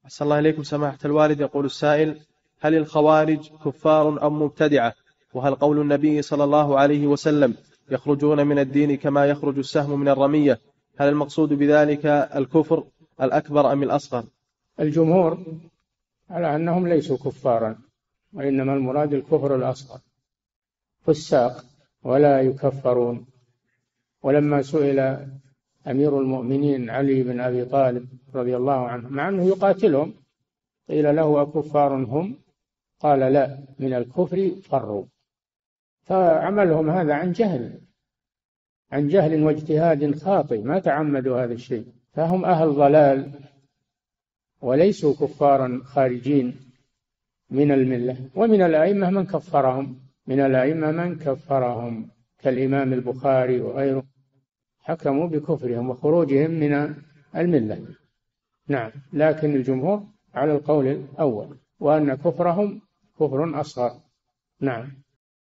أحسن الله إليكم سماحة الوالد. يقول السائل: هل الخوارج كفار أم مبتدعة؟ وهل قول النبي صلى الله عليه وسلم يخرجون من الدين كما يخرج السهم من الرمية، هل المقصود بذلك الكفر الأكبر أم الأصغر؟ الجمهور على أنهم ليسوا كفارا، وإنما المراد الكفر الأصغر، فساق ولا يكفرون. ولما سئل أمير المؤمنين علي بن أبي طالب رضي الله عنه مع أنه يقاتلهم، قيل له: أكفار هم؟ قال: لا، من الكفر فروا. فعملهم هذا عن جهل واجتهاد خاطئ، ما تعمدوا هذا الشيء، فهم أهل ضلال وليسوا كفارا خارجين من الملة. ومن الأئمة من كفرهم كالإمام البخاري وغيره، حكموا بكفرهم وخروجهم من الملة. نعم، لكن الجمهور على القول الأول، وأن كفرهم كفر أصغر. نعم.